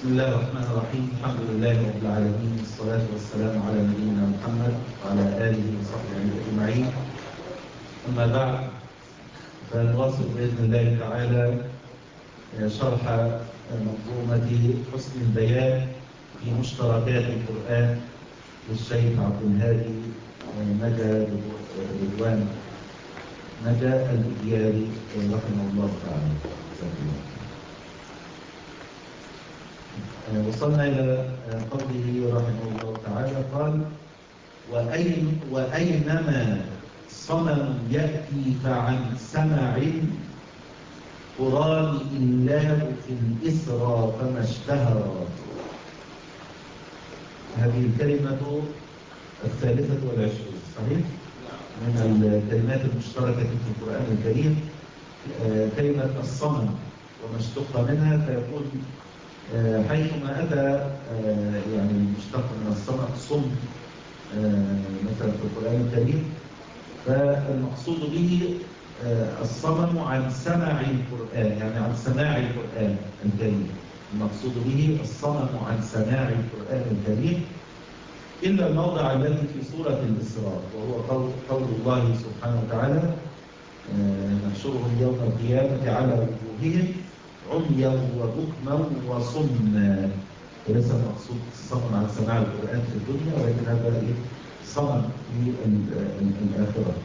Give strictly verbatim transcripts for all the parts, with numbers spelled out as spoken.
بسم الله الرحمن الرحيم. الحمد لله رب العالمين، والصلاة والسلام على نبينا محمد وعلى آله وصحبه أجمعين. أما بعد، فنواصل بإذن الله تعالى شرح منظومة حسن البيان في مشتركات القرآن للشيخ عبد الهادي نجا رضوان نجا الإدياري رحمه الله تعالى. وصلنا إلى قوله رحمه الله تعالى قال: وأين وأينما صنم يأتي فعن سمع قران إله في الإسرى فما اشتهر. هذه الكلمة الثالثة والعشرون صحيح؟ من الكلمات المشتركة في القرآن الكريم كلمة الصنم وما اشتق منها، فيقول حيثما أتى يعني المشتق من الصنم صم مثلا في القرآن الكريم، فالمقصود به الصنم عن سماع القرآن، يعني عن سماع القرآن الكريم. المقصود به الصنم عن سماع القرآن الكريم، إلا الموضع الذي في سورة الإسراء، وهو قول, قول الله سبحانه وتعالى: نحشرهم يوم القيامة على وجوههم عميا وبكما وصما. وليس المقصود الصنم عن سماع القرآن في الدنيا، ولكن هذا صنم في الآخرة،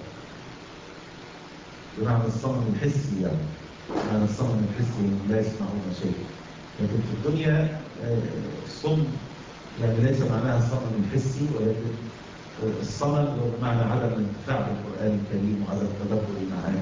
بمعنى الصنم الحسي، يعني بمعنى الصنم الحسي لا يسمعون شيء. لكن في الدنيا الصم يعني ليس معناها الصنم الحسي، ولكن الصنم هو بمعنى عدم الانتفاع بالقرآن الكريم وعدم تدبر المعاني.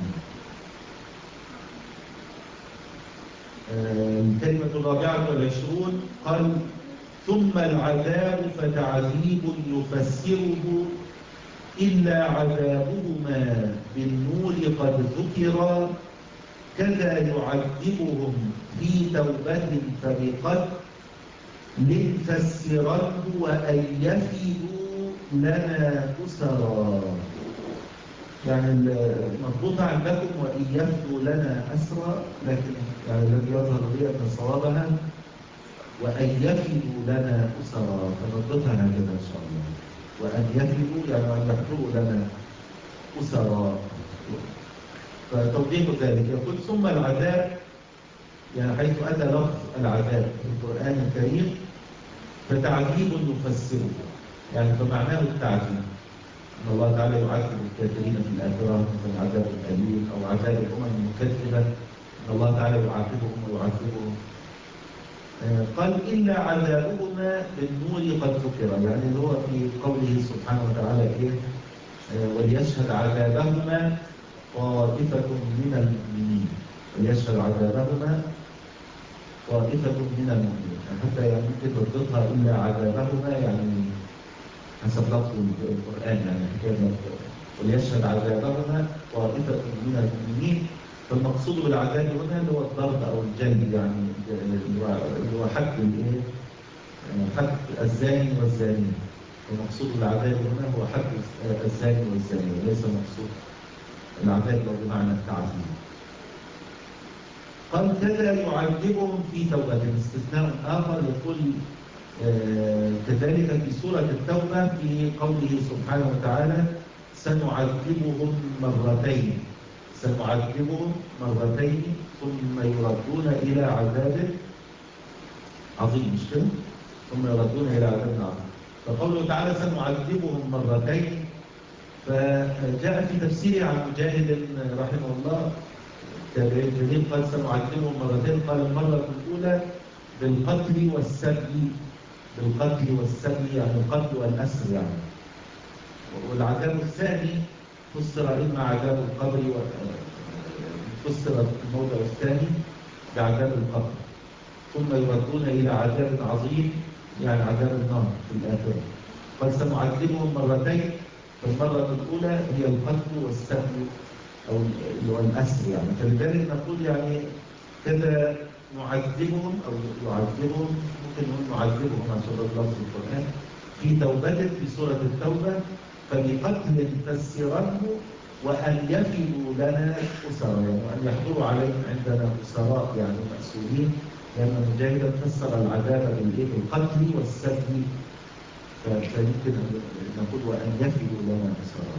الكلمة الرابعة والعشرون قال: ثم العذاب فتعذيب يفسره إلا عذابهما بالنور قد ذكر، كذا يعذبهم في توبة فبقد لنفسره وأن يفدوا لنا أسرا. يعني المضبوطة عندكم وإن يفدوا لنا أسرا، لكن يعني الذي يظهر لي أن صوابها وأن يفدوا لنا أسرا، فنضبطها هكذا إن شاء الله. وأن يفدوا يعني أن يحضروا لنا أسرا. فتوضيح ذلك يقول: ثم العذاب، يعني حيث أتى لفظ العذاب في القرآن الكريم فتعذيب يفسره، يعني فمعناه التعذيب، أن الله تعالى يعذب الكافرين في الآخرة مثل عذاب الأليم أو عذاب الأمم المكذبة، أن الله تعالى يعذبهم ويعذبهم. قال: إلا عذابهما بالنور قد ذكر، يعني اللي هو في قوله سبحانه وتعالى إيه؟ وليشهد عذابهما طائفة من المؤمنين. وليشهد عذابهما طائفة من المؤمنين، يعني حتى يعني ممكن تضبطها إلا عذابهما، يعني حسب لفظ القرآن، يعني حكاية وليشهد عذابهما طائفة من المؤمنين. فالمقصود بالعذاب هنا اللي هو الضرب أو الجلد، يعني اللي هو حد الايه؟ حد الزاني والزانية. المقصود بالعذاب هنا هو حد الزاني والزانية، وليس المقصود العذاب بمعنى التعذيب. قال: كذا يعذبهم في توبة. استثناء آخر يقول آه كذلك في سورة التوبة في قوله سبحانه وتعالى: سنعذبهم مرتين سنعذبهم مرتين ثم يردون إلى عذاب عظيم، مش كده؟ ثم يردون إلى عذاب عظيم. فقوله تعالى سنعذبهم مرتين، فجاء في تفسيره عن مجاهد رحمه الله تابعين جليل قال: سنعذبهم مرتين. قال: المرة الأولى بالقتل والسبي، بالقتل والسبي يعني القتل والأسر يعني. والعذاب الثاني فسر إما عذاب القبر، فسر الموضع الثاني بعذاب القبر، ثم يردون إلى عذاب عظيم يعني عذاب النار في الآخرة. قال: سنعذبهم مرتين، فالمرة الأولى هي القتل والسبي أو اللي هو الأسر يعني. فلذلك نقول يعني كذا نعذبهم أو يعذبهم، ممكن نقول نعذبهم عشان لفظ القرآن في توبة في سورة التوبة، فبقتل فسره وأن يفدوا لنا أسرا، يعني وأن يحضروا عليهم عندنا أسراء يعني مأسورين لأن مجاهدا فسر العذاب بالقتل والسبي، فيمكن أن نقول وأن يفدوا لنا أسرا.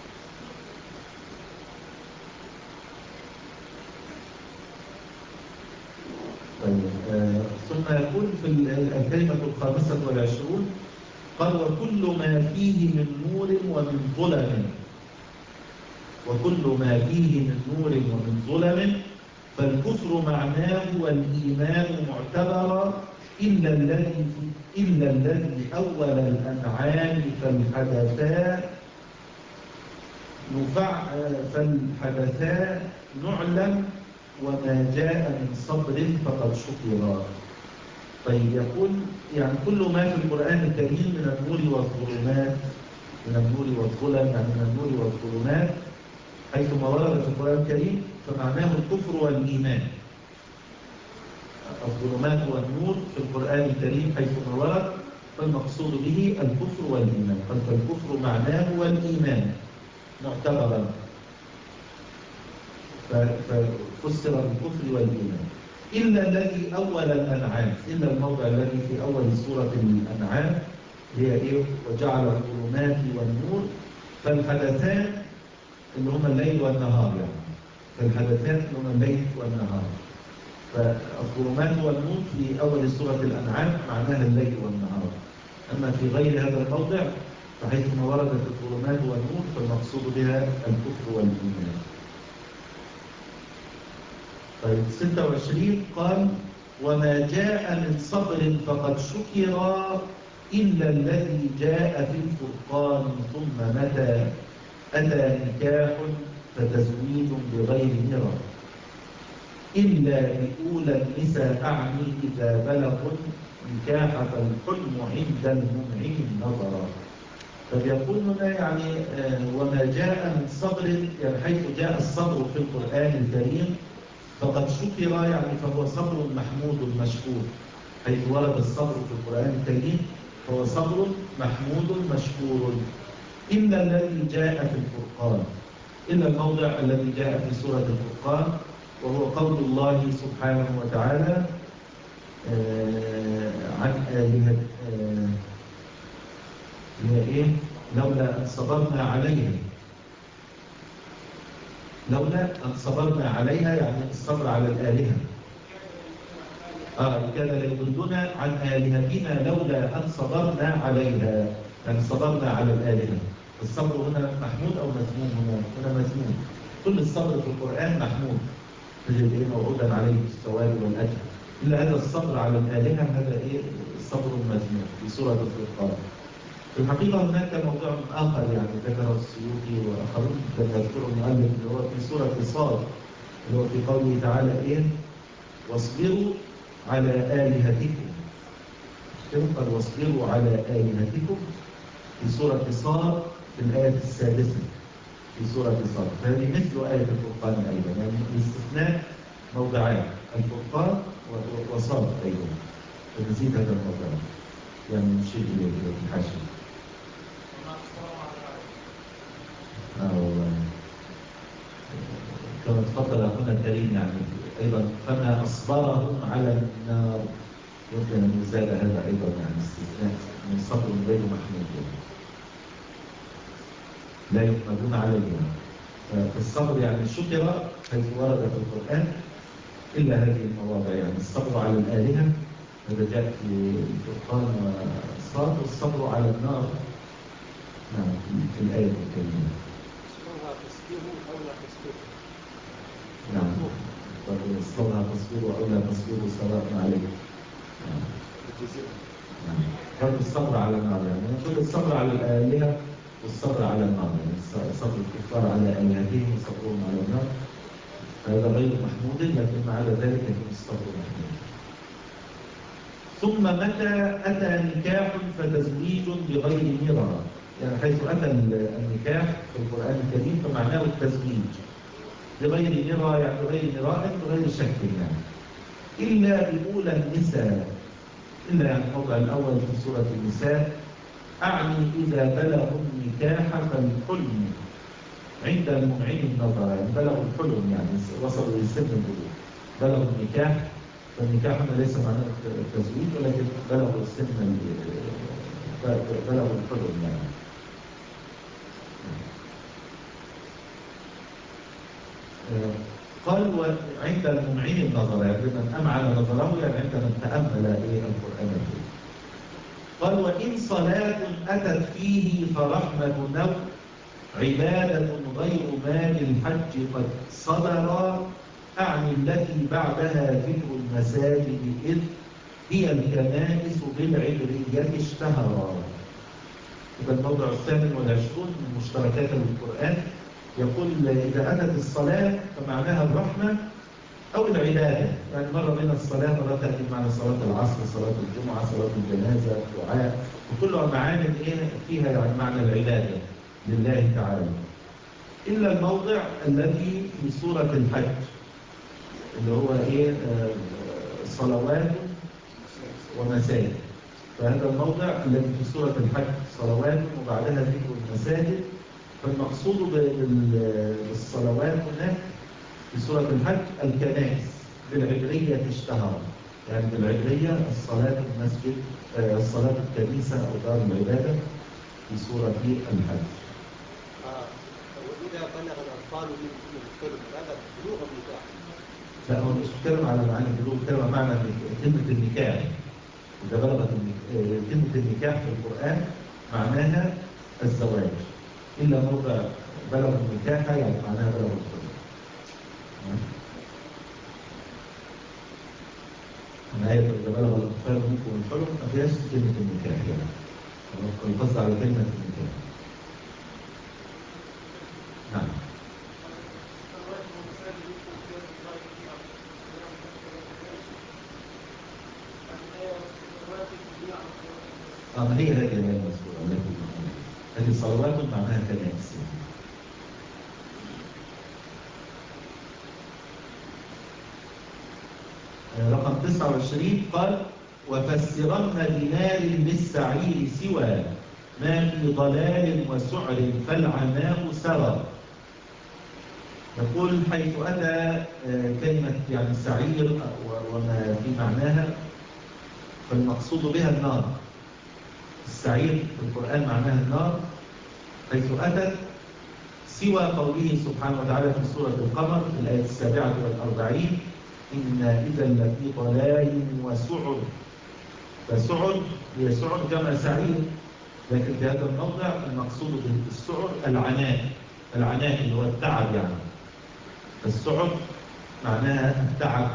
طيب آه ثم يقول في الكلمة الخامسة والعشرون قال وكل ما فيه من نور ومن ظلم، وكل ما فيه من نور ومن ظلم فالكفر معناه والإيمان معتبرا إلا الذي إلا الذي أول الأنعام فالحدثاء نفع فالحدثاء نعلم وما جاء من صبر فقد شكر. طيب يقول يعني كل ما في القرآن الكريم من النور والظلمات، من النور والظلم يعني من النور والظلمات حيثما ورد في القرآن الكريم فمعناه الكفر والإيمان. الظلمات والنور في القرآن الكريم حيثما ورد فالمقصود به الكفر والإيمان، قال فالكفر معناه والإيمان معتبرا، ففسر بالكفر والإيمان إلا الذي أول الأنعام، إلا الموضع الذي في أول سورة الأنعام هي إيه؟ وجعل الظلمات والنور فالحدثان اللي هم الليل والنهار، يعني فالحدثان اللي هم الليل والنهار. فالظلمات والنور في أول سورة الأنعام معناها الليل والنهار، أما في غير هذا الموضع فحيثما وردت الظلمات والنور فالمقصود بها الكفر والإيمان. طيب ستة وعشرين قال وما جاء من صبر فقد شكر إلا الذي جاء في الفرقان ثم متى أتى نكاح فتزويج بغير مرى إلا بأولى النساء أعني إذا بلغوا نكاح فالحلم عند المنعم نظرا. فبيقول هنا يعني وما جاء من صبر، يعني حيث جاء الصبر في القرآن الكريم فقد شكر، يعني فهو صبر محمود مشكور. حيث ورد الصبر في القرآن الكريم فهو صبر محمود مشكور إلا الذي جاء في الفرقان، إلا الموضع الذي جاء في سورة الفرقان وهو قول الله سبحانه وتعالى آه عن آلهة آه هي إيه لولا أن صبرنا عليها، لولا أن صبرنا عليها يعني الصبر على الآلهة. آه كان ليضلنا عن آلهتنا لولا أن صبرنا عليها، يعني صبرنا على الآلهة. الصبر هنا محمود أو مذموم؟ هنا هنا مذموم. كل الصبر في القرآن محمود تجد إيه موعودا عليه الثواب والأجر، إلا هذا الصبر على الآلهة هذا إيه الصبر المذموم في سورة الفرقان. في الحقيقة هناك موضوع آخر يعني ذكره السيوطي وآخرون كما يذكر المؤلف اللي هو في سورة صاد اللي هو في قوله تعالى إيه واصبروا على آلهتكم، قال واصبروا على آلهتكم في سورة صاد في الآية السادسة في سورة صاد. فهذه مثل آية الفرقان أيضا، يعني الاستثناء موضعان الفرقان وصاد أيضا، فنزيد هذا الموضوع يعني نشير إليه في الحاشية. آه والله كما تفضل أخونا الكريم يعني أيضا فما أصبرهم على النار، يمكن أن يزال هذا أيضا يعني استثناء من صبر غير محمود لا يحمدون عليه. فالصبر يعني شكر حيث ورد في القرآن إلا هذه المواضع، يعني الصبر على الآلهة هذا جاء في الفرقان والصاد، والصبر على النار نعم في الآية الكريمة. صبرها تصبيره أو لا تصبيره. نعم صبرها تصبيره أو لا تصبيره سواء عليه. نعم نعم هذا الصبر على النار، يعني نقول الصبر على الآلهة والصبر على النار، يعني صبر الكفار على آلهتهم وصبرهم على النار هذا غير محمود، لكن مع ذلك يكون الصبر محمود. ثم متى أتى نكاح فتزويج بغير مرى، يعني حيث أتى النكاح في القرآن الكريم فمعناه التزويج بغير مرى، يعني بغير مراء بغير شك، يعني إلا بأولى النساء، إلا يعني الموضع الأول في سورة النساء أعني إذا بلغوا النكاح فالحلم عند المنعم النظر، يعني بلغوا الحلم يعني وصلوا لسن البلوغ، بلغوا النكاح فالنكاح هنا ليس معناه التزويج، ولكن بلغوا السن بلغوا الحلم يعني. قال وعند الممعين النظر، يعني من أمعن نظره يعني عندما تأمل إيه القرآن الكريم. قال وإن صلاة أتت فيه فرحمة نوع عبادة غير ما للحج قد صدر، أعني التي بعدها ذكر المساجد إذ هي الكنائس بالعبرية اشتهرا. هذا الموضع الثامن والعشرون من مشتركات القرآن، يقول إذا أتت الصلاة فمعناها الرحمة أو العبادة، يعني مرة من الصلاة مرة تأتي معنى صلاة العصر، صلاة الجمعة، صلاة الجنازة، الدعاء، وكلها معاني فيها يعني معنى العبادة لله تعالى، إلا الموضع الذي في سورة الحج اللي هو إيه آه صلوات ومساجد. فهذا الموضع الذي في سورة الحج صلوات وبعدها ذكر المساجد، فالمقصود بالصلوات هناك في سورة الحج الكنائس بالعبرية اشتهر، يعني بالعبرية الصلاة المسجد آه الصلاة الكنيسة أو دار العبادة في سورة الحج. آه. وإذا بلغ الأطفال من الحلم هذا بلوغ النكاح. لا هو مش بيتكلم على معنى البلوغ، بيتكلم على معنى كلمة النكاح. إذا بلغت كلمة النكاح في القرآن معناها الزواج، إلا موضع بلغ النكاح يعني معناها بلغ الحلم. الآية إذا بلغ الأطفال منكم الحلم ما فيهاش كلمة النكاح، يعني القصد على كلمة النكاح. نعم. آه ما هي هذه الآية المذكورة التي هذه صلوات معناها كنائس. رقم تسعة وعشرين قال وفسرن بنار بالسعير سوى ما في ضلال وسعر فالعناء سرى. يقول حيث أتى كلمة يعني سعير وما في معناها فالمقصود بها النار. السعير في القرآن معناها النار حيث أتت سوى قوله سبحانه وتعالى في سورة القمر في الآية السابعة والأربعين إنا إذا لفي ضلال وسعر. فسعر هي سعر كما سعير، لكن في هذا الموضع المقصود بالسعر العناء، العناء اللي هو التعب يعني. السعر معناها التعب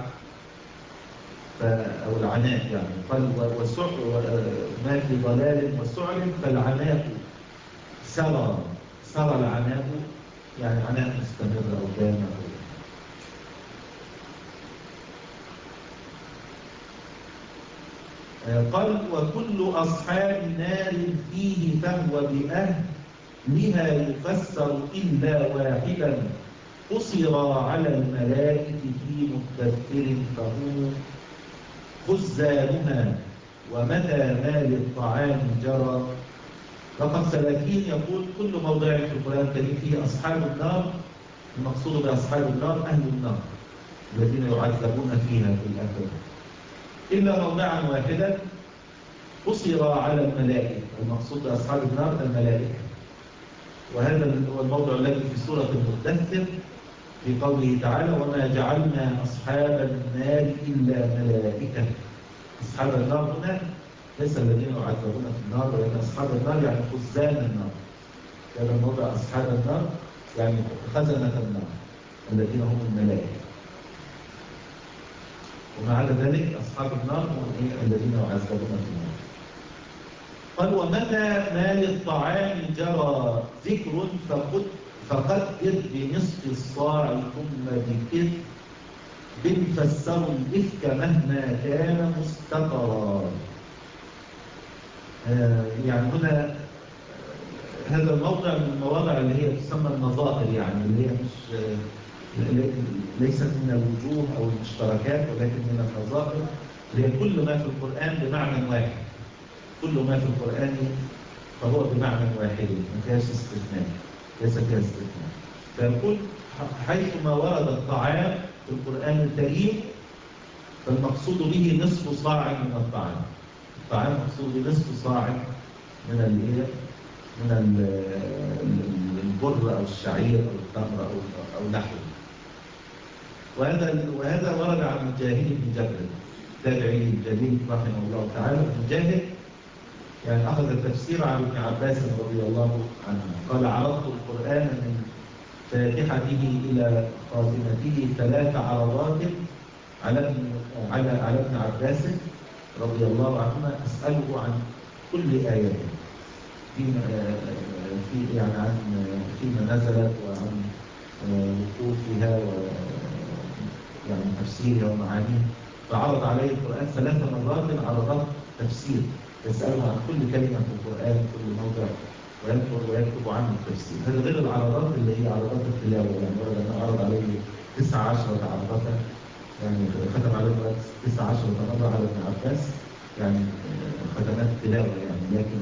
أو العناء يعني. قال وسعر ما في ضلال وسعر فالعناء سرى. سرى العناء يعني عناء مستمر أو دائم. قال وكل أصحاب نار فيه فهو بأهلها يفسر إلا واحدا قصر على الملائكة في مدثر فهم خزانها ومتى ما للطعام جرى. رقم ثلاثين يقول كل موضع في القرآن الكريم فيه أصحاب النار، المقصود بأصحاب النار أهل النار الذين يعذبون فيها في الآخرة، إلا موضعا واحدا قصر على الملائكة، المقصود بأصحاب النار الملائكة. وهذا هو الموضع الذي في سورة المدثر في قوله تعالى وما جعلنا أصحاب النار إلا ملائكة. أصحاب النار هنا ليس الذين يعذبون في النار، ولكن أصحاب النار يعني خزان النار. هذا الموضع أصحاب النار يعني خزنة النار الذين هم الملائكة. ومع ذلك أصحاب النار هم الذين يعذبون في النار. قال ومتى ما للطعام جرى ذكر فقد فقدر بنصف الصاع ثم بكث بن فسروا الإفك مهما كان مستقرا. آه يعني هنا هذا الموضع من المواضع اللي هي تسمى النظائر، يعني اللي هي مش ليست من الوجوه أو المشتركات ولكن من النظائر اللي هي كل ما في القرآن بمعنى واحد. كل ما في القرآن فهو بمعنى واحد ما فيهاش استثناء، ليس فيها استثناء. فيقول حيثما ورد الطعام في القرآن الكريم فالمقصود به نصف صاع من الطعام. الطعام مقصود به نصف صاع من الايه؟ من البر او الشعير او التمر او او نحوه. وهذا وهذا ورد عن مجاهد بن جبر التابعي الجليل رحمه الله تعالى. مجاهد يعني اخذ التفسير عن ابن عباس رضي الله عنه قال: عرضت القرآن من فاتحته الى خاتمته ثلاث عرضات على ابن على على ابن عباس رضي الله عنهما اساله عن كل آية فيما في يعني عن فيما نزلت وعن وقوفها و يعني تفسيرها ومعانيها. فعرض عليه القرآن ثلاث مرات عرضات تفسير، يسأله عن كل كلمة في القرآن كل موضع ويذكر ويكتب عنه التفسير. هذا غير العرضات اللي هي عرضات التلاوة، يعني ورد أنه عرض عليه تسع عشرة عرضة، يعني ختم عليه القرآن تسع عشرة مرة على ابن عباس، يعني ختمات تلاوة يعني، لكن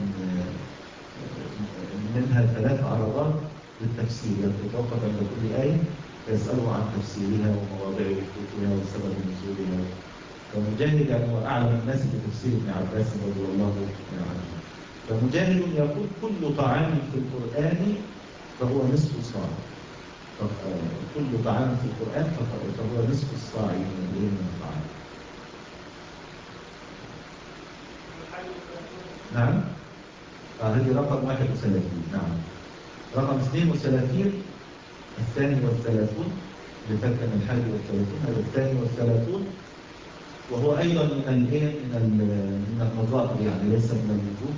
منها ثلاث عرضات للتفسير يتوقف عند كل آية يسأله عن تفسيرها ومواضع وقوفها وسبب نزولها. فمجاهد يعني هو أعلم الناس بتفسير ابن عباس رضي الله عنه. فمجاهد يقول: كل طعام في القرآن فهو نصف صاع. كل طعام في القرآن فهو نصف الصاع من الطعام. نعم. آه هذه رقم واحد وثلاثين. نعم. رقم اثنين وثلاثين الثاني والثلاثون اللي فات من الحادي والثلاثون، هذا الثاني والثلاثون، وهو أيضا من الايه من من النظائر يعني ليس من الوجوه.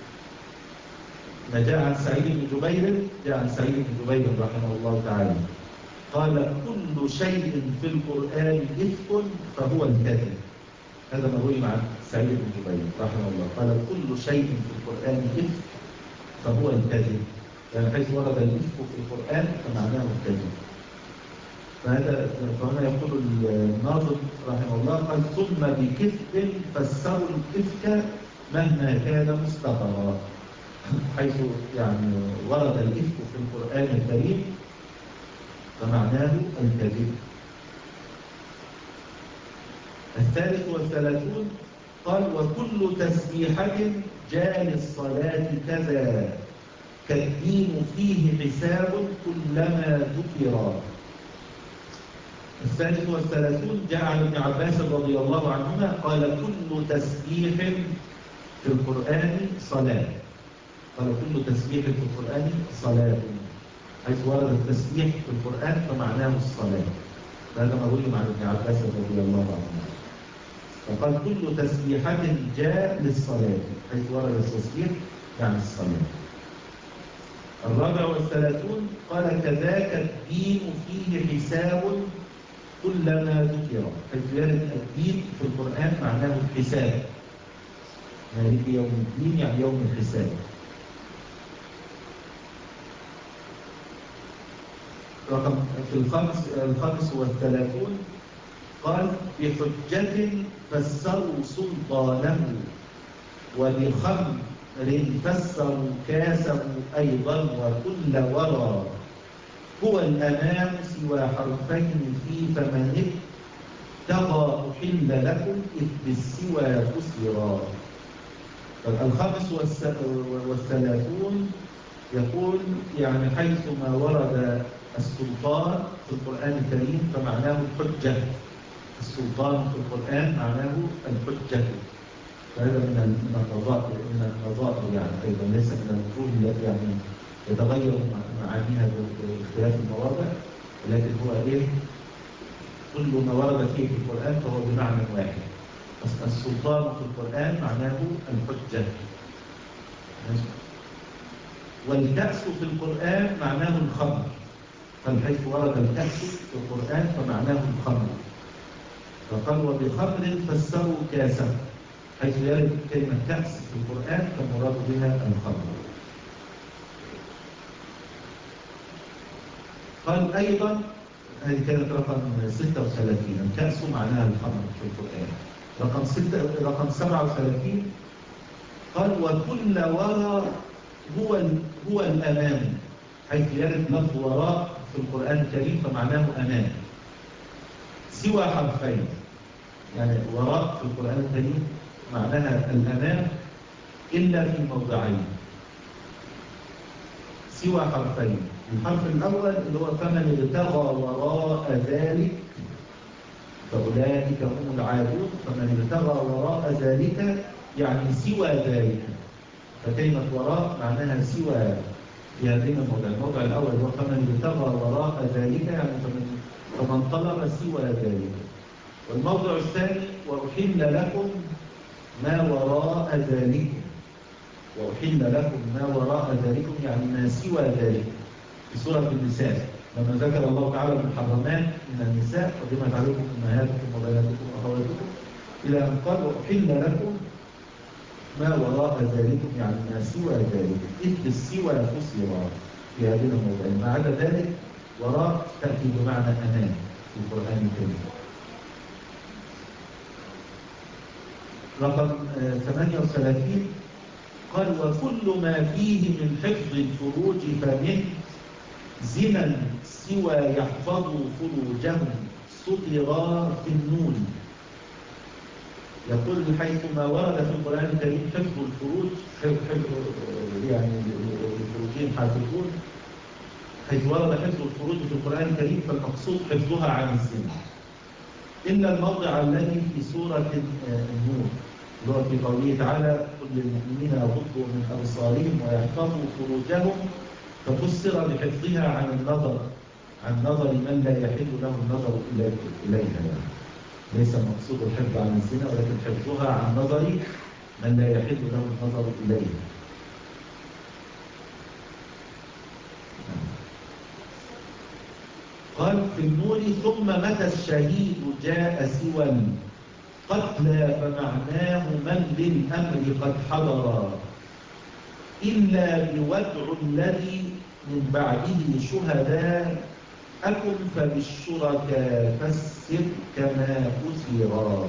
ما جاء عن سعيد بن جبير جاء عن سعيد بن جبير رحمه الله تعالى قال: كل شيء في القرآن إفك فهو الكذب. هذا مروي عن سعيد بن جبير رحمه الله قال: كل شيء في القرآن إفك فهو الكذب. يعني حيث ورد الإفك في القرآن فمعناه الكذب. فهذا فهنا يقول الناظم رحمه الله قال: ثم بكذب فسروا الإفك مهما كان مستقرا. حيث يعني ورد الإفك في القرآن الكريم فمعناه الكذب. الثالث والثلاثون قال: وكل تسبيحة جاء للصلاة كذا كالدين فيه حساب كلما ذكر. الثالث والثلاثون جاء عن ابن عباس رضي الله عنهما قال: كل تسبيح في القرآن صلاة. قال: كل تسبيح في القرآن صلاة. حيث ورد التسبيح في القرآن فمعناه الصلاة. هذا مروي عن ابن عباس رضي الله عنهما. فقال: كل تسبيحة جاء للصلاة. حيث ورد التسبيح يعني الصلاة. الرابع والثلاثون قال: كذاك الدين فيه حساب كلما ذكر. حيث يرد الدين في القرآن معناه الحساب. مالك يوم الدين يعني يوم الحساب. رقم في الخمس الخامس والثلاثون قال: بحجة فسروا سلطانه وبخمر فسروا كاسه أيضا وكل ورى هو الأمام سوى حرفين في فمن ابتغى أحل لكم إذ بالسوى كسرا. الخامس والثلاثون يقول يعني حيثما ورد السلطان في القرآن الكريم فمعناه الحجة. السلطان في القرآن معناه الحجة. فهذا من النظائر من النظائر يعني أيضا ليس من الوجوه التي يعني يتغير معانيها باختلاف المواضع، لكن هو إيه كل ما ورد فيه في القرآن فهو بمعنى واحد. السلطان في القرآن معناه الحجة. والكأس في القرآن معناه الخمر. فحيث ورد الكأس في القرآن فمعناه الخمر. فقال: وبخمر فسروا كاسا. حيث يرد كلمة كأس في القرآن فالمراد بها الخمر. قال أيضا هذه كانت رقم ستة وثلاثين الكأس معناها الخمر في القرآن. رقم ستة رقم سبعة وثلاثين قال: وكل وراء هو هو الأمام. حيث يرد لفظ وراء في القرآن الكريم فمعناه أمام سوى حرفين. يعني وراء في القرآن الكريم معناها الأمام إلا في موضعين سوى حرفين. الحرف الأول اللي هو فمن ابتغى وراء ذلك فأولئك هم العادون. فمن ابتغى وراء ذلك يعني سوى ذلك، فكلمة وراء معناها سوى في هذين الموضع. الموضع الأول هو فمن ابتغى وراء ذلك يعني فمن, فمن طلب سوى ذلك. والموضع الثاني وأحل لكم ما وراء ذلكم. وأحل لكم ما وراء ذلكم يعني ما سوى ذلك في سورة النساء لما ذكر الله تعالى المحرمات من النساء قدمت عليكم أمهاتكم وبناتكم وأخواتكم إلى أن قال وأحل لكم ما وراء ذلكم يعني ما سوى ذلك. إذ السوى فصل في هذه الموضوعين. ما عدا ذلك وراء تأتي بمعنى أمام في القرآن الكريم. رقم ثمانية وثلاثين قال وكل ما فيه من حفظ الفروج فمن زنا سوى يحفظ فروجهم سطرا في النون. يقول حيثما ورد في القرآن الكريم حفظ الفروج حفظ يعني الفروجين حافظون، حيث ورد حفظ الفروج في القرآن الكريم فالمقصود حفظها عن الزنا إلا الموضع الذي في سورة النور اللي هو في قوله تعالى قل للمؤمنين يغضوا من أبصارهم ويحفظوا فروجهم، ففسر بحفظها عن النظر عن نظر من لا يحل له النظر إليها. ليس المقصود الحفظ عن الزنا ولكن حفظها عن نظر من لا يحل له النظر إليها. قال في النور ثم متى الشهيد جاء سوى القتلى فمعناه من للأمر قد حضر إلا بودع الذي من بعده شهداء أكن فبالشركاء فسر كما أثر.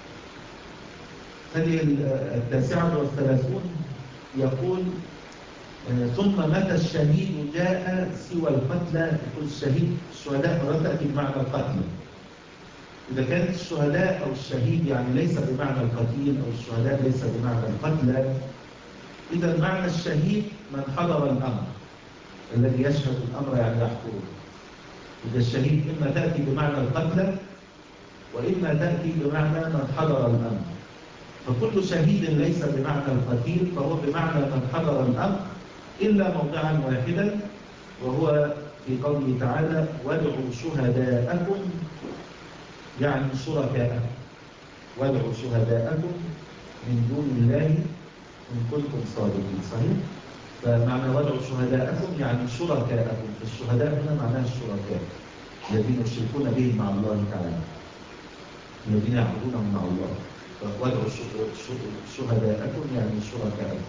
هذه التاسعة والثلاثون يقول ثم متى الشهيد جاء سوى القتلى. يقول الشهيد الشهداء مرات تأتي بمعنى القتل. إذا كانت الشهداء أو الشهيد يعني ليس بمعنى القتيل أو الشهداء ليس بمعنى القتلى، إذا معنى الشهيد من حضر الأمر الذي يشهد الأمر يعني يحضره. إذا الشهيد إما تأتي بمعنى القتلى وإما تأتي بمعنى من حضر الأمر. فكل شهيد ليس بمعنى القتيل فهو بمعنى من حضر الأمر إلا موضعا واحدا وهو في قوله تعالى وادعوا شهداءكم يعني شركاءكم. وادعوا شهداءكم من دون الله إن كنتم صادقين. صحيح؟ فمعنى وادعوا شهداءكم يعني شركاءكم. الشهداء هنا معناها الشركاء الذين يشركون بهم مع الله تعالى الذين يعبدونهم مع الله. وادعوا شهداءكم يعني شركاءكم.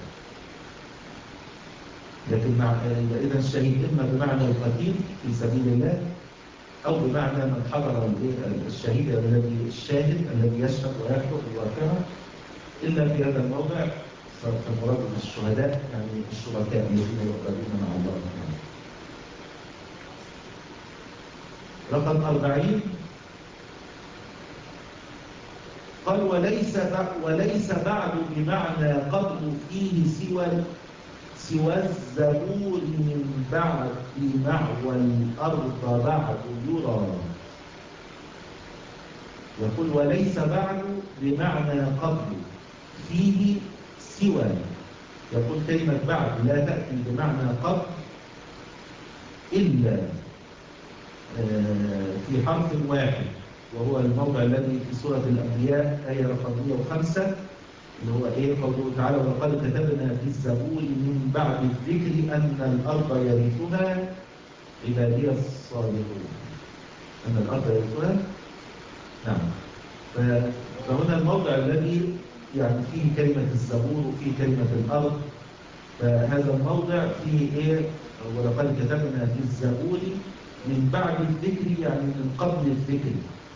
لكن مع إذا الشهيد إما بمعنى القتيل في سبيل الله أو بمعنى من حضر الشهيد الذي الشاهد الذي يشهد ويحضر الواقعة. إلا في هذا الموضع فالمراد بالشهداء يعني الشركاء الذين يعبدون مع الله تعالى. رقم أربعين قال وليس وليس بعد بمعنى قبل فيه سوى سوى الزبور من بعد معوى الأرض بعد يرى. يقول وليس بعد بمعنى قبل فيه سوى. يقول كلمة بعد لا تأتي بمعنى قبل إلا في حرف واحد وهو الموضع الذي في سورة الأنبياء آية رقم مئة وخمسة اللي هو إيه قوله تعالى وقد كتبنا في الزبور من بعد الذكر أن الأرض يرثها عبادي الصالحون. أن الأرض يرثها نعم. فهنا الموضع الذي يعني فيه كلمة الزبور وفيه كلمة الأرض. فهذا الموضع فيه إيه ولقد كتبنا في الزبور من بعد الذكر يعني من قبل الذكر.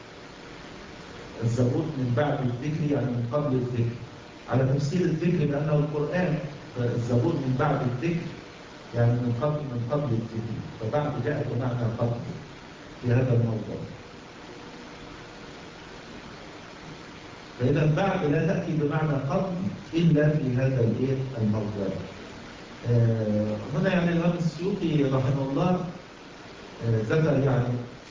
الزبور من بعد الذكر يعني من قبل الذكر على تفسير الذكر بأنه القرآن. فالزبور من بعد الذكر يعني من قبل من قبل الذكر. فبعد جاءت بمعنى قبل في هذا الموضوع. فإذا بعد لا تأتي بمعنى قبل إلا في هذا الإيه الموضع. آه هنا يعني الإمام السيوطي رحمه الله آه ذكر يعني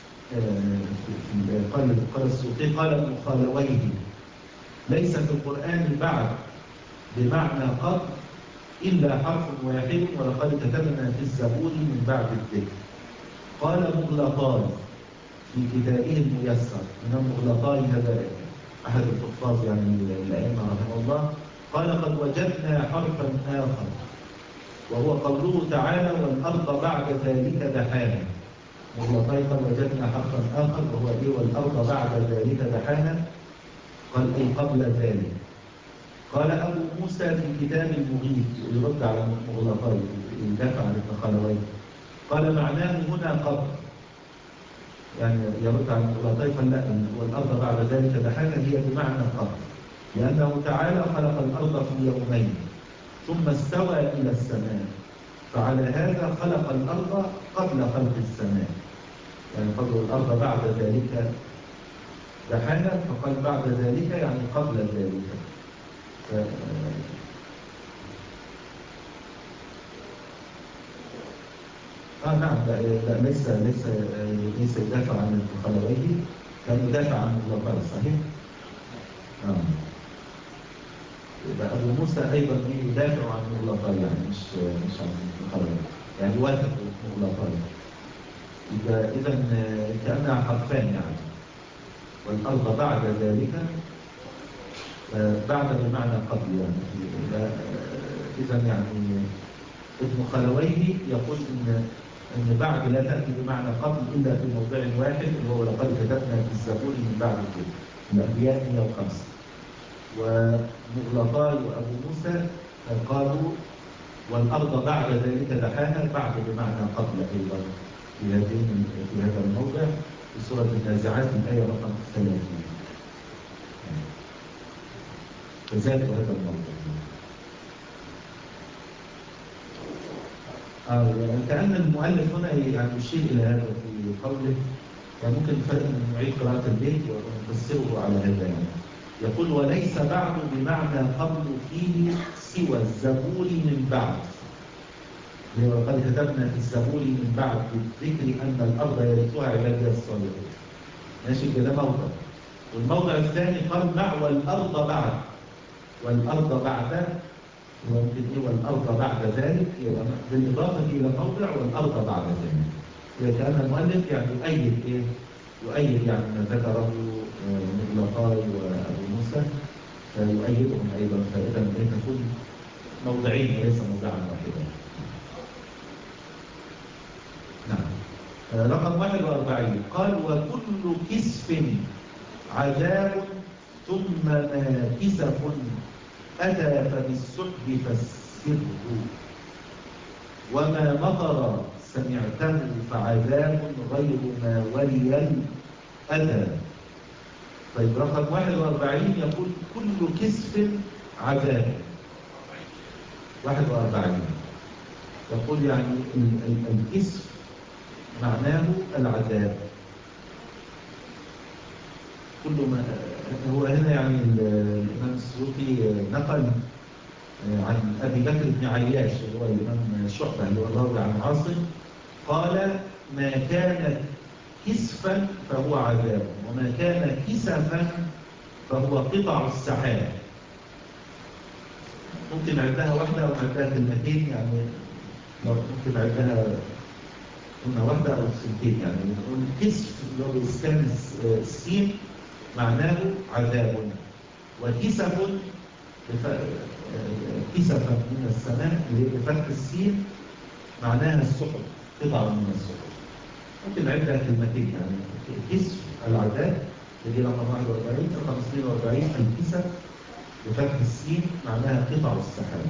آه قال قال السيوطي قال ابن خالويه ليس في القرآن بعد بمعنى قبل إلا حرف واحد ولقد كتبنا في الزبور من بعد الذكر. قال مغلطاي في كتابه الميسر، من مغلطاي هذا أحد الحفاظ يعني الأئمة رحمه الله، قال قد وجدنا حرفا آخر وهو قوله تعالى والأرض بعد ذلك دحاها. مغلطاي قد وجدنا حرفا آخر وهو إيه والأرض بعد ذلك دحاها، قال أي قبل ذلك. قال أبو موسى في كتاب المغيث يرد على مغلطاي يدافع عن ابن خالويه، قال معناه هنا قبل، يعني يرد على مغلطاي قال لا والأرض بعد ذلك دحاها هي بمعنى قبل، لأنه تعالى خلق الأرض في يومين ثم استوى إلى السماء، فعلى هذا خلق الأرض قبل خلق السماء، يعني قبل الأرض بعد ذلك دحاها، فقال بعد ذلك يعني قبل ذلك. آه نعم لا, لا ليس ليس ليس يدافع عن ابن خالويه، كان يدافع عن مغلطاي صحيح؟ آه. يبقى أبو موسى أيضا يدافع عن مغلطاي يعني مش مش عن ابن خالويه، يعني يوافق مغلطاي. إذا إذا كأنها حرفان يعني، والأرض بعد ذلك بعد بمعنى قبل يعني. إذا يعني ابن خالويه يقول إن أن بعد لا تأتي بمعنى قبل إلا في موضع واحد اللي هو لقد كتبنا في الزبور من بعد الذكر، الأنبياء مئة وخمسة. ومغلطاي وأبو موسى قالوا والأرض بعد ذلك دحاها بعد بمعنى قبل أيضا في هذين في هذا الموضع في سورة النازعات الآية رقم ثلاثين. فزاد هذا الموضوع. آه يعني كأن المؤلف هنا يعني يشير إلى هذا في قوله، يعني ممكن فرق من نعيد قراءة البيت ونفسره على هذا يعني. يقول وليس بعد بمعنى قبل فيه سوى الزبور من بعد، وقد كتبنا في الزبور من بعد بالذكر أن الأرض يرثها عبادي الصالحون. ماشي كده موضع. والموضع الثاني قال مع والأرض بعد، والأرض بعد ممكن إيه والأرض بعد ذلك يبقى بالإضافة إلى الموضع والأرض بعد ذلك. إذا كان المؤلف يعني يؤيد إيه؟ يؤيد يعني ما ذكره مغلطاي وأبو موسى فيؤيدهم أيضا، فإذا إيه تكون موضعين وليس موضعا واحدا. نعم. رقم واحد وأربعين قال وكل كسف عذاب ثم ما كسف أتى فبالسحب فالسره وما مطر سمعته فعذاب غير ما ولي الأذى. طيب رقم واحد وأربعين يقول كل كسف عذاب. واحد وأربعين يقول يعني الكسف معناه العذاب. كل ما هو هنا يعني الإمام السيوطي نقل عن أبي بكر بن عياش اللي هو الإمام شعبة اللي هو الراوي عن عاصم، قال ما كان كسفا فهو عذاب وما كان كسفا فهو قطع السحاب. ممكن عندها واحدة أو عندها كلمتين يعني، ممكن عندها قلنا واحدة أو سنتين يعني. نقول كسف اللي هو بإسكان السين معناه عذاب، وكسف كسفا من السماء بفتح السين معناها السحب، قطعة من السحب. ممكن عندها كلمتين يعني كسف العذاب اللي رقم واحد وأربعين، رقم اثنين وأربعين الكسف بفتح السين معناها قطع السحاب.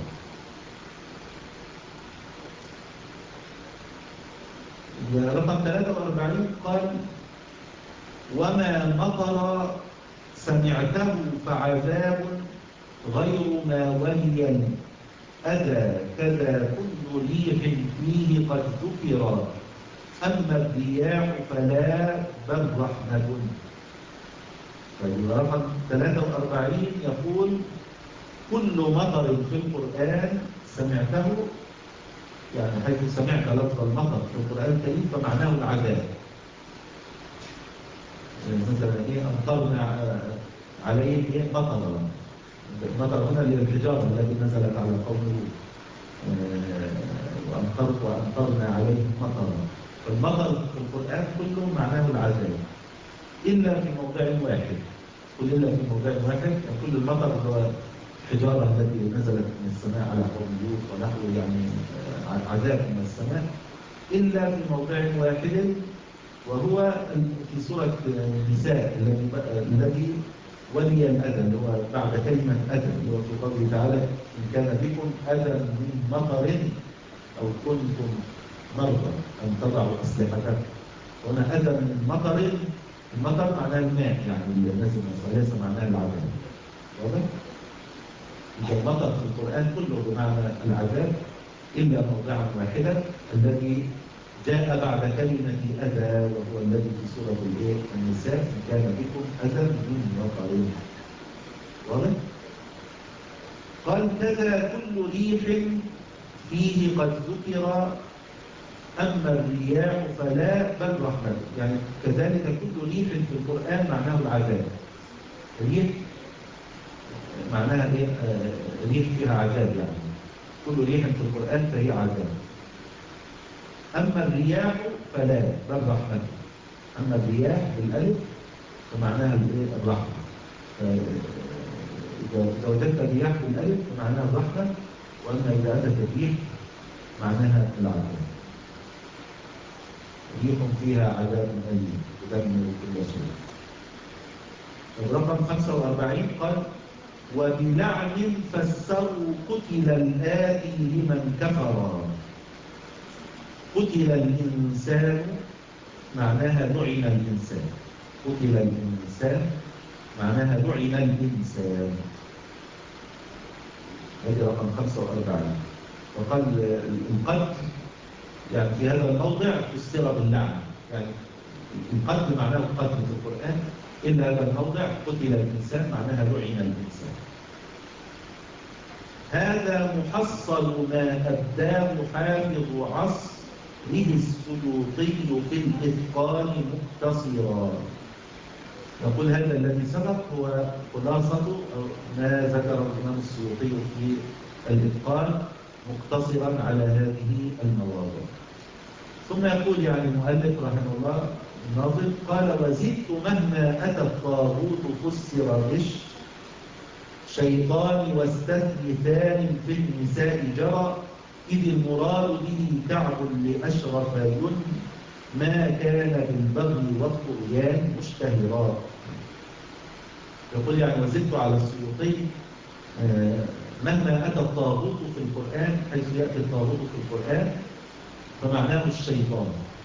رقم ثلاثة وأربعين قال وما مطر سمعته فعذاب غير ما ولي الأذى كذا كل ريح فيه قد ذكر أما الرياح فلا بل رحمة. طيب رقم ثلاثة وأربعين يقول كل مطر في القرآن سمعته، يعني حيث سمعت لفظ المطر في القرآن الكريم فمعناه العذاب. مثلا ايه أمطرنا عليهم ايه مطرا، المطر هنا للحجارة التي نزلت على قوم لوط، وأمطرت وأمطرنا عليهم مطرا. فالمطر في القرآن كله معناه العذاب إلا في موضع واحد. قل إلا في موضع واحد، كل المطر هو الحجارة التي نزلت من السماء على قوم لوط ونحو يعني عذاب من السماء، إلا في موضع واحد وهو في سورة النساء الذي ولي الأذى، اللي هو بعد كلمة أذى، اللي هو في قوله تعالى إن كان بكم أذى من مطر أو كنتم مرضى أن تضعوا أسلحتكم. هنا أذى من مطر، المطر معناه الماء يعني اللي نازل وليس معناه العذاب. واضح؟ إذا المطر في القرآن كله بمعنى العذاب إلا موضعا واحدا الذي جاء بعد كلمة أذى، وهو الذي في سورة النساء إن كان بكم أذى من مطر. واضح؟ قال كذا كل ريح فيه قد ذكر أما الرياح فلا بل رحمة. يعني كذلك كل ريح في القرآن معناه العذاب. ريح معناها إيه؟ آه ريح فيها عذاب، يعني كل ريح في القرآن فهي عذاب. أما الرياح فلا بل رحمة. أما الرياح بالألف فمعناها الرحمة. إذا وجدت الرياح بالألف فمعناها الرحمة، وأما إذا أتت الريح معناها العذاب. ريح فيها عذاب أليم تدمر كل شيء. الرقم خمسة وأربعين قال وبلعن فسروا قتل الآتي لمن كفر. قتل الإنسان معناها لعن الإنسان. قتل الإنسان معناها لعن الإنسان. هذه رقم خمسة وأربعين. وقال القتل يعني في هذا الموضع فسر باللعن، يعني القتل معناه القتل في القرآن، إلا هذا الموضع قتل الإنسان معناها لعن الإنسان. هذا محصل ما أبداه حافظ عصره السيوطي في الإتقان مختصرا. نقول هذا الذي سبق هو خلاصة ما ذكر الإمام السيوطي في الإتقان مختصرا على هذه المواضع. ثم يقول يعني المؤلف رحمه الله الناظم قال وزدت مهما أتى الطاغوت فسر غش شيطان واستثلثان في النساء جرى إذ المراد به كعب لأشرف ين ما كان بالبغي والطغيان مشتهرا. يقول يعني وزدت على السيوطي مهما أتى الطاغوت في القرآن، حيث يأتي الطاغوت في القرآن فمعناه الشيطان،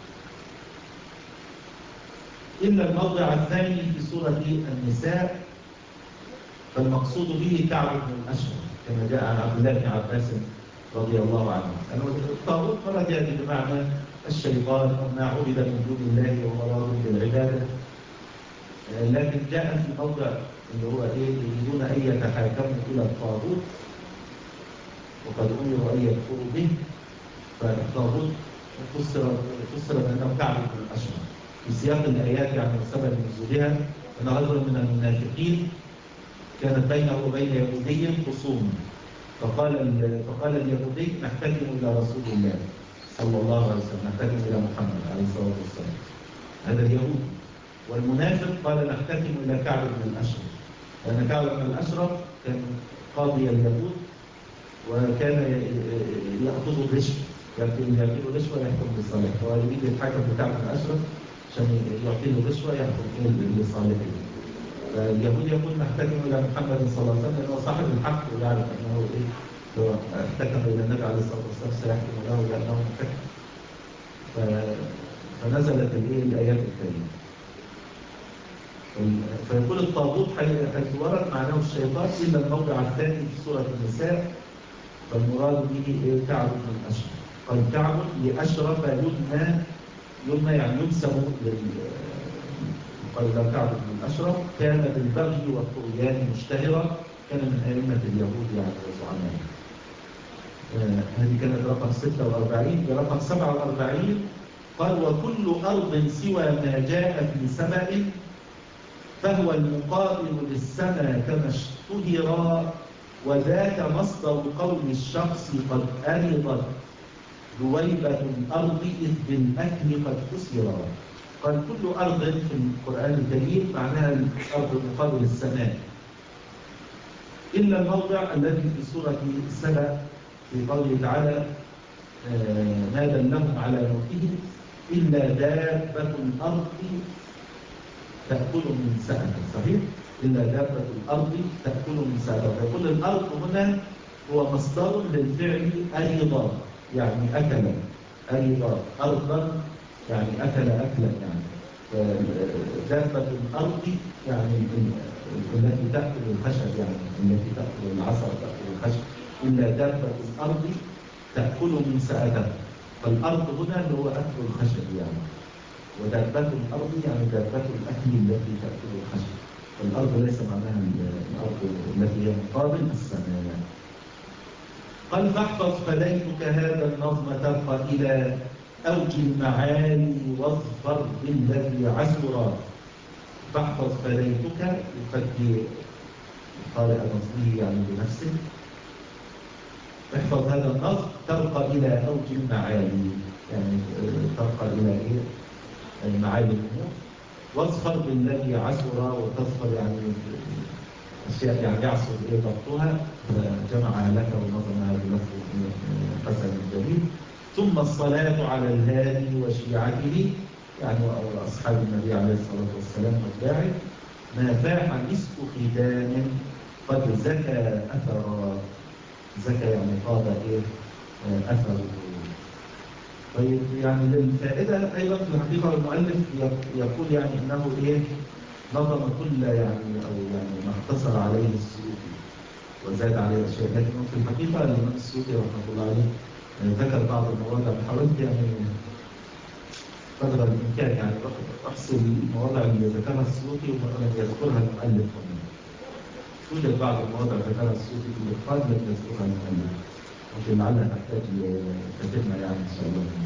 إلا الموضع الثاني في سورة النساء فالمقصود به كعب بن الأشرف كما جاء عن عبد الله بن عباس رضي الله عنه. يعني الطاغوت مرة يأتي بمعنى الشيطان أو ما عبد من دون الله ومراد بالعبادة، لكن جاء في موضع اللي هو إيه يريدون أن يتحاكموا إلى الطاغوت وقد أمروا أن يكفروا به، فالطاغوت فسر فسر بأنه كعب بن الأشرف في سياق الآيات. يعني سبب نزولها أن رجل من المنافقين كانت بينه وبين يهودي خصوم، فقال فقال اليهودي نحتكم إلى رسول الله صلى الله عليه وسلم، نحتكم إلى محمد عليه الصلاة والسلام، هذا اليهود. والمنافق قال نحتكم إلى كعب بن الأشرف، لأن كعب بن الأشرف كان قاضي اليهود وكان يأخذ الرشوة، يأخذ رشوة يحكم لصالحه، فهو يريد يتحكم بكعب بن الأشرف عشان يعطي له رشوة يحكم لصالحه. فاليهود يقول نحتكم إلى محمد صلى الله عليه وسلم لأنه صاحب الحق ويعرف أنه إيه لو احتكم إلى النبي عليه الصلاة والسلام سيحكم له لأنه محتكم. فنزلت الإيه الآيات الكريمة. فيقول الطاغوت حيث ورد معناه الشيطان إلا الموضع الثاني في سورة النساء فالمراد به إيه كعب بن الأشرف. قال كعب لأشرف يمنى، يمنى يعني ينسب قال لا كعب بن الأشرف كان بالبغي والطغيان مشتهرا، كان من أئمة اليهود يعني وزعمائهم. آه هذه كانت رقم ستة وأربعين. برقم سبعة وأربعين قال وكل أرض سوى ما جاء في سبأ فهو المقابل للسماء كما اشتهر، وذاك مصدر قول الشخص قد أرضت دويبة الأرض إذ بالأكل قد كسر. قال كل أرض في القرآن الكريم معناها الأرض مقابل السماء، إلا الموضع الذي في سورة سبأ في قوله تعالى ما دلهم على موته إلا دابة الأرض تأكل من سأته. صحيح؟ إلا دابة الأرض تأكل من سأته. فيقول الأرض هنا هو مصدر للفعل أرضا، يعني أكل. أرضا أرضا يعني أكل أكلا. يعني دابة الأرض يعني التي تأكل الخشب، يعني التي تأكل العصا تأكل الخشب. إلا دابة الأرض تأكل من سأته. فالأرض هنا اللي هو أكل الخشب يعني، ودابة الأرض يعني دابة الأكل التي تأكل الخشب. الأرض ليس معناها الأرض التي هي مقابل السماء. قال فاحفظ فليتك هذا النظم ترقى إلى أوج المعاني واظفر بالذي عسرا. فاحفظ فليتك يقدر قارئ نظمه يعني بنفسه. احفظ هذا النظم ترقى إلى أوج المعاني، يعني ترقى إلى إيه؟ معاني الأمور. واظفر بالذي عسر، وتظفر يعني أشياء يعني يعصر إيه ضبطها، فجمعها لك ونظمها بلفظ حسن جميل. ثم الصلاة على الهادي وشيعته، يعني أصحاب النبي عليه الصلاة والسلام واتباعه. ما فاح مسك خدام قد زكى أثرا. زكى يعني طاب إيه أثره. طيب يعني للفائدة أيضا في الحقيقة المؤلف يقول يعني أنه إيه نظم كل يعني أو يعني ما اختصر عليه السيوطي وزاد عليه أشياء، لكن في الحقيقة الإمام السيوطي رحمه الله عليه ذكر بعض المواضع. حاولت يعني قدر الإمكان يعني أحصل المواضع اللي ذكرها السيوطي ولم يذكرها المؤلف هنا. توجد بعض المواضع ذكرها السيوطي في الإتقان لم يذكرها المؤلف، ممكن لعلها تحتاج لكتبنا يعني إن شاء الله.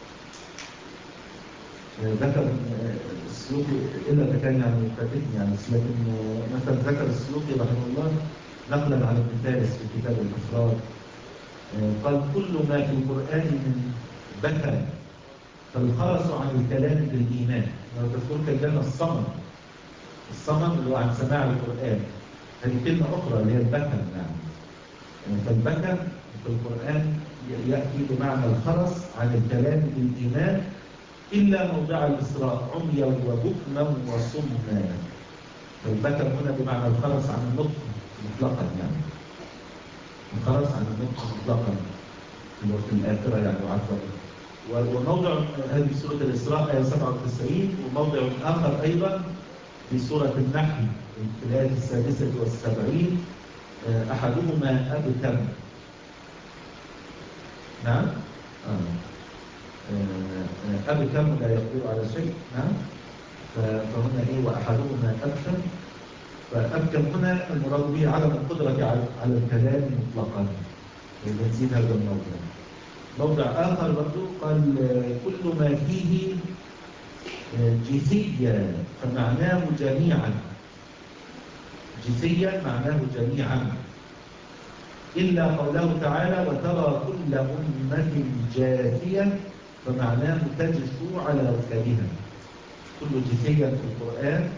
ذكر السيوطي إلا إذا كان يعني فاتتني يعني، لكن مثلا ذكر السيوطي رحمه الله نقلا عن ابن فارس في كتاب الأفراد قال كل ما في القرآن من بكر فالخرس عن الكلام بالإيمان. لو تذكر كلمة الصمم، الصمم اللي هو عن سماع القرآن، هذه كلمة أخرى اللي هي البكر يعني. فالبكر في القرآن يأتي بمعنى الخرس عن الكلام بالإيمان إلا موضع الإسراء عميا وبكما وصما. فالبكر هنا بمعنى الخرس عن النطق مطلقا يعني، الخرس عن النطق مطلقا في الآخرة يعني عفوا. وموضع هذه سورة الإسراء آية سبعة وتسعين، وموضع آخر أيضا في سورة النحل في الآية السادسة والسبعين أحدهما أبكم. نعم آه. أبكم لا يقدر على شيء. نعم فهنا إيه وأحدهما أبكم. فأبكم هنا المراد به عدم القدرة على الكلام مطلقا، ونزيد هذا الموضوع. موضع آخر برضو قال كل ما فيه جثيا فمعناه جميعا. جثيا معناه جميعا إلا قوله تعالى وترى كل أمة جاثية فمعناه تجثو على ركبها. كل جثيا في القرآن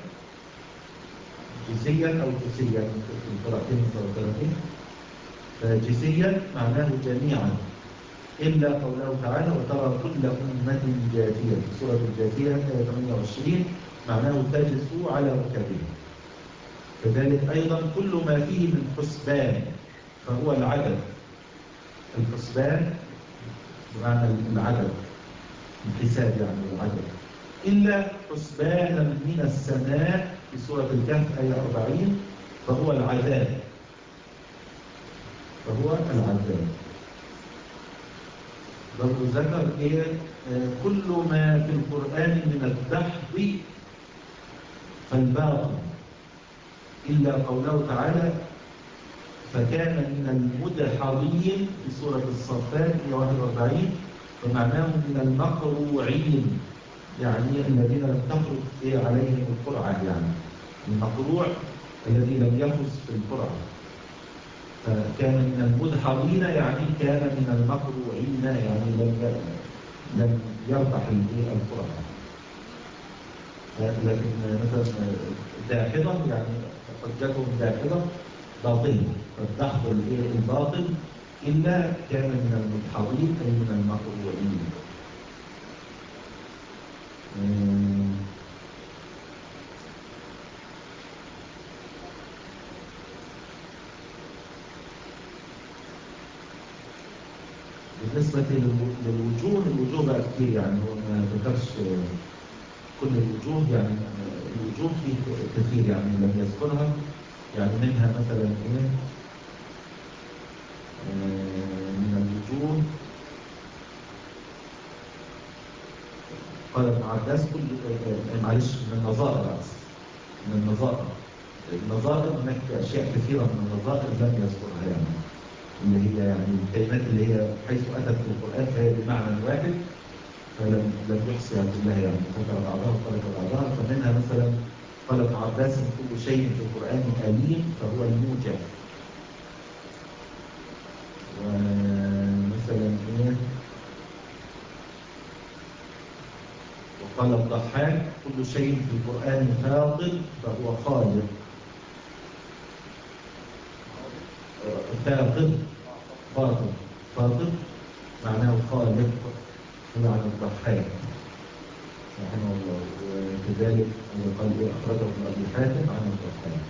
جثيا أو جثيا في القراءتين المتواترتين. فجثيا معناه جميعا إلا قوله تعالى وترى كل أمة جاثية في سورة الجاثية آية ثمانية وعشرين معناه تجثو على ركبها. كذلك أيضا كل ما فيه من حسبان فهو العدد. الحسبان بمعنى العدد، الحساب يعني العدد. إلا حسبانا من السماء في سورة الكهف آية أربعين فهو العذاب. فهو العذاب. برضو ذكر إيه آه كل ما في القرآن من الدحض فالباطل إلا قوله تعالى فكان من المدحضين في سورة الصفات مئة وواحد وأربعين، ومعناه من المقروعين، يعني الذين لم تخرج عليهم القرعة، يعني المقروع الذي لم يفز في القرعة. فكان من المدحضين يعني كان من المقروعين، يعني لم لم يربح القرعة. لكن مثلا داحضة يعني حجتهم داحضة باطل، فالدحض الباطل إلا كان من المدحضين أي من المقروعين. بالنسبة للوجوه، الوجوه بقى كتير، يعني هو ما ذكرش كل الوجوه، يعني الوجوه فيه كثير يعني لم يذكرها، يعني منها مثلا ايه من الوجوه قال ابن عباس كل معلش من النظائر، من النظائر النظائر هناك اشياء كثيره من النظائر لم يذكرها، يعني اللي هي يعني الكلمات اللي هي حيث اتت في القران فهي بمعنى واحد، فلم لم يحصيها كلها، يعني ذكر بعضها وترك بعضها. فمنها مثلا قال ابن عباس كل شيء في القران اليم فهو الموجع. ومثلا ايه وقال الضحاك كل شيء في القرآن فاضل فهو خالق. فاضل فاضل فاضل معناه خالق، معنى الضحاك رحمه الله. وكذلك قال أخرجه ابن أبي حاتم عن الضحاك.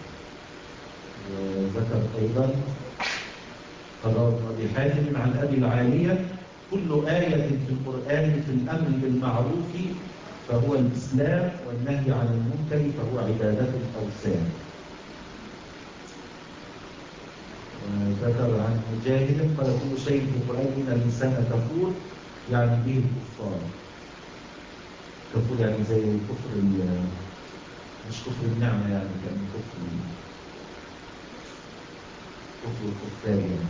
وذكر أيضا قال ابن أبي حاتم عن أبي العالية كل آية في القرآن في الأمر بالمعروف فهو الإسلام، والنهي عن المنكر فهو عبادة الأوثان. وذكر عن مجاهد قال كل شيء في القرآن إن الإنسان كفور، يعني به الكفار. كفور يعني زي كفر مش كفر النعمة، يعني كان كفر كفر الكفار يعني.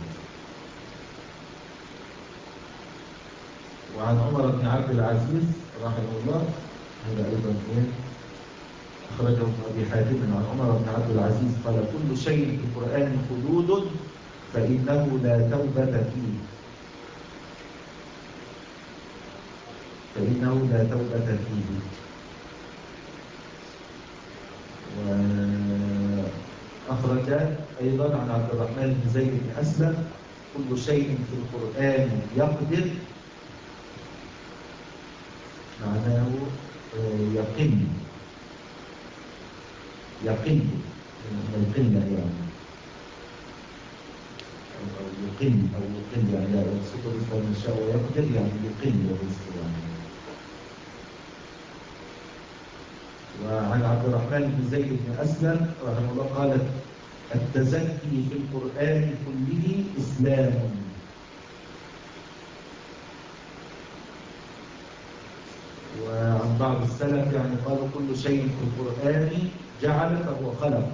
وعن عمر بن عبد العزيز رحمه الله، هذا أيضا إيه أخرجه ابن أبي حاتم عن عمر بن عبد العزيز قال كل شيء في القرآن حدود فإنه لا توبة فيه فإنه لا توبة فيه. وأخرج أيضا عن عبد الرحمن بن زيد بن أسلم كل شيء في القرآن يقدر، معناه يقل يقل من القلة، يعني أو يقل أو يقل يعني لا يبسط رزقه من شاء ويقدر، يعني يقل الرزق يعني. وعن عبد الرحمن بن زيد بن أسلم رحمه الله قال التزكي في القرآن كله إسلام. وعن بعض السلف يعني قالوا كل شيء في القرآن جعل فهو خلق.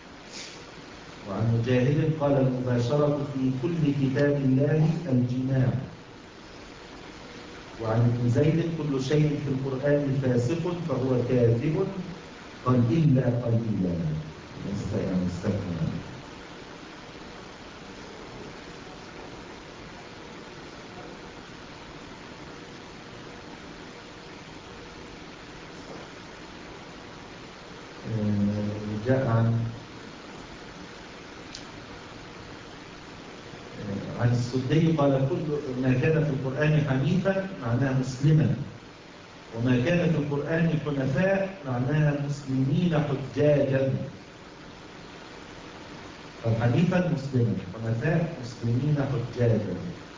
وعن مجاهد قال المباشرة في كل كتاب الله الجماع. وعن ابن زيد كل شيء في القرآن فاسق فهو كاذب، قال إلا قليلا يعني استثنى. جاء عن عن السدي قال كل ما كان في القرآن حنيفا معناه مسلما، وما كان في القرآن حنفاء معناها مسلمين حجاجا. فحنيفا مسلما، حنفاء مسلمين حجاجا.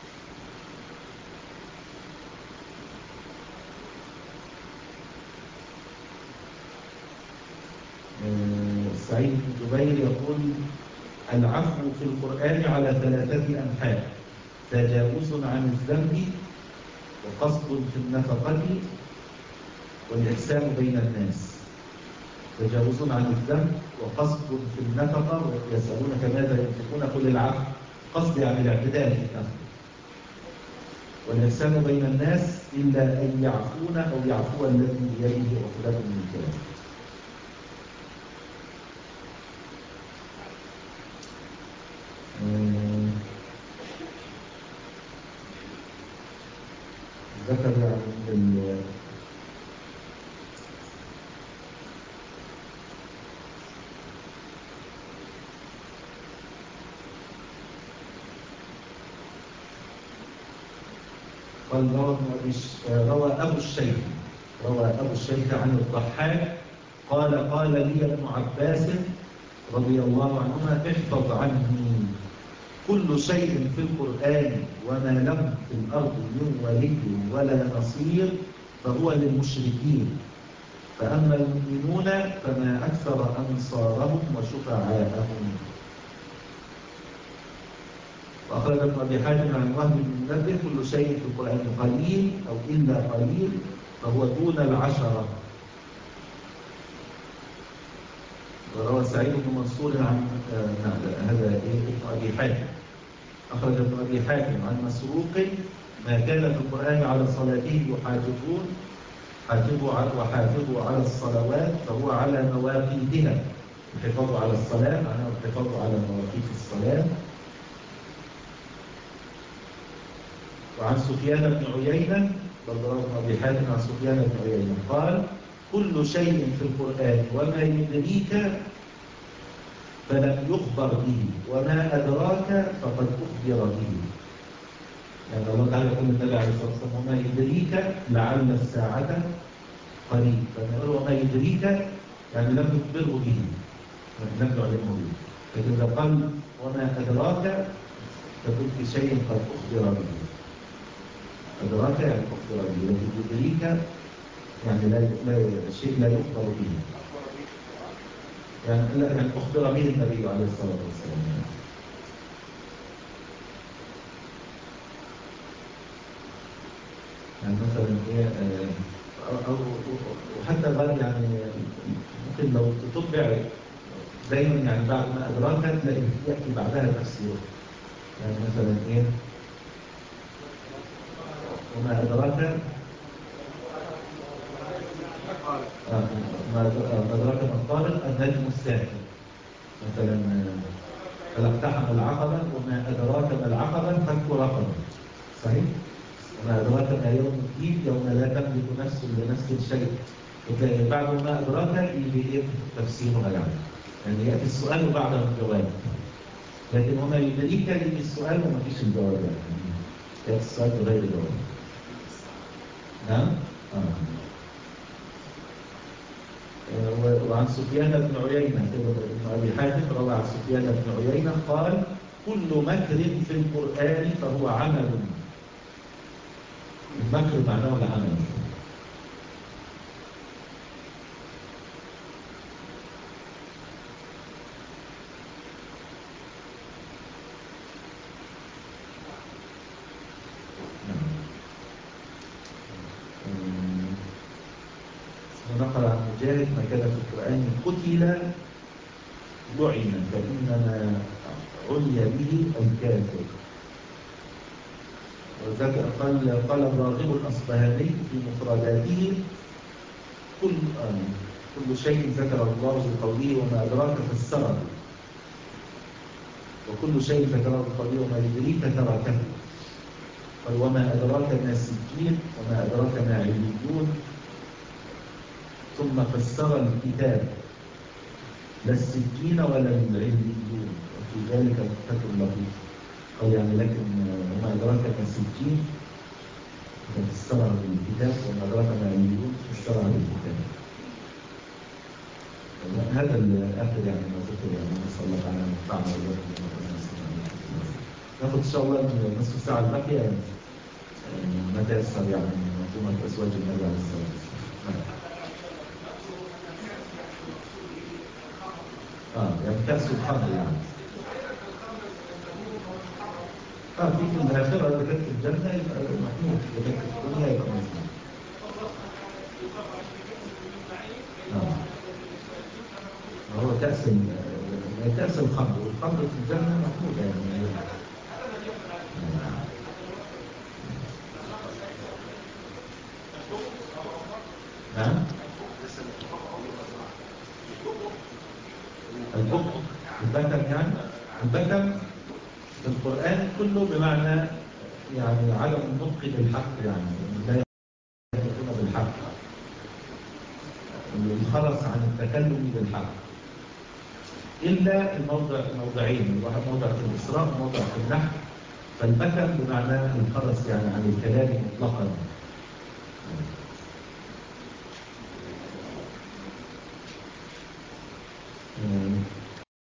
سعيد بن جبير يقول العفو في القرآن على ثلاثة أنحاء: تجاوز عن الذنب، وقصد في النفقة، والإحسان بين الناس. تجاوز عن الذنب وقصد في النفقة ويسألونك ماذا ينفقون قل العفو. قصد يعني الاعتدال في النفقة. والإحسان بين الناس إلا أن يعفون أو يعفو الذي بيده عقدة من الكلام. ذكر يعني قال روى روى أبو الشيخ روى أبو الشيخ عن الضحاك قال قال لي ابن عباس رضي الله عنهما احفظ عني كل شيء في القرآن وما له في الأرض من ولي ولا نصير فهو للمشركين فأما المؤمنون فما أكثر أنصارهم وشفعاءهم. وأخرج ابن أبي حاتم عن وهب بن منبه كل شيء في القرآن قليل أو إلا قليل فهو دون العشرة. وروى سعيد بن منصور عن هذا ابن أبي حاتم. أخرج ابن أبي حاتم عن مسروق ما كان في القرآن على صلاته يحافظون حافظوا على وحافظوا على الصلوات فهو على مواقيتها. الحفاظ على الصلاة معناه الحفاظ على مواقيت الصلاة. وعن سفيان بن عيينة رواه ابن أبي حاتم عن سفيان بن عيينة قال كل شيء في القرآن وما يدريك فلم يخبر به وما أدراك فقد أخبر به. يعني الله تعالى يقول النبي عليه الصلاة والسلام وما يدريك لعل الساعة قريب. فنقول وما يدريك يعني لم يخبره به لم يعلمه به. لكن إذا قال وما أدراك فكل شيء قد أخبر به. أدراك يعني أخبر به. لكن يدريك يعني لا لا شيء لا يخبر به. يعني لا يعني أخبر به النبي عليه الصلاة والسلام. يعني مثلا ايه او وحتى غير يعني ممكن لو تتبع دايما يعني بعد ما ادراك تلاقي ياتي بعدها تفسير. يعني مثلا ايه وما ادراك آه ما ادراك ما الطارق النجم الساكن مثلا فلاقتحم العقبه وما ادراك ما العقبه فك رقبه. صحيح؟ وما أدراك ما يوم الدين يوم لا تملك نفس لنفس شيء. وتلاقي بعد ما أدراك يجي إيه تفسيرها يعني. يعني يأتي السؤال وبعده الجواب. لكن وما يدريك يجي السؤال وما فيش الجواب يعني. يأتي السؤال بغير جواب. نعم؟ آه. وعن سفيان بن عيينة ابن أبي حاتم روى عن سفيان بن عيينة قال كل مكر في القرآن فهو عمل. المكر معناه العمل. ونقل عن مجاهد ما كان في القرآن قتل لعن فإنما علي به الكافر. وذكر قال قال الراغب الأصبهاني في مفرداته كل آه كل شيء ذكر الله بقوله وما أدراك فسره وكل شيء ذكره بقوله وما يدريك تركه. قال وما أدراك ما سجين وما أدراك ما عليون ثم فسر الكتاب لا السجين ولا العليون وفي ذلك مفتك لطيف. قال يعني لكن وما أدراك ما سجين فسره بالكتاب وما أدراك ما عليون فسره بالكتاب. هذا الآخر يعني ما ذكر يعني نسأل الله تعالى أن ينفعنا وإياكم. ناخذ إن شاء الله نصف ساعة الباقية ما تيسر يعني منظومة أزواج النبي عليه الصلاة والسلام. اه يعني كأس الخمر يعني. اه في في الآخرة إذا كانت في الجنة يبقى محمود، إذا كانت في الدنيا يبقى مظلوم. آه. هو كأس ال- كأس الخمر، والخمر في الجنة محمودة يعني. نعم. البكم البكم يعني البكم في القرآن كله بمعنى يعني عدم النطق بالحق، يعني لا ينطقون بالحق، الخلص عن التكلم بالحق، إلا الموضع موضعين، واحد موضع في الإسراء وموضع في النحل. فالبكم بمعنى الخلص يعني عن الكلام مطلقا.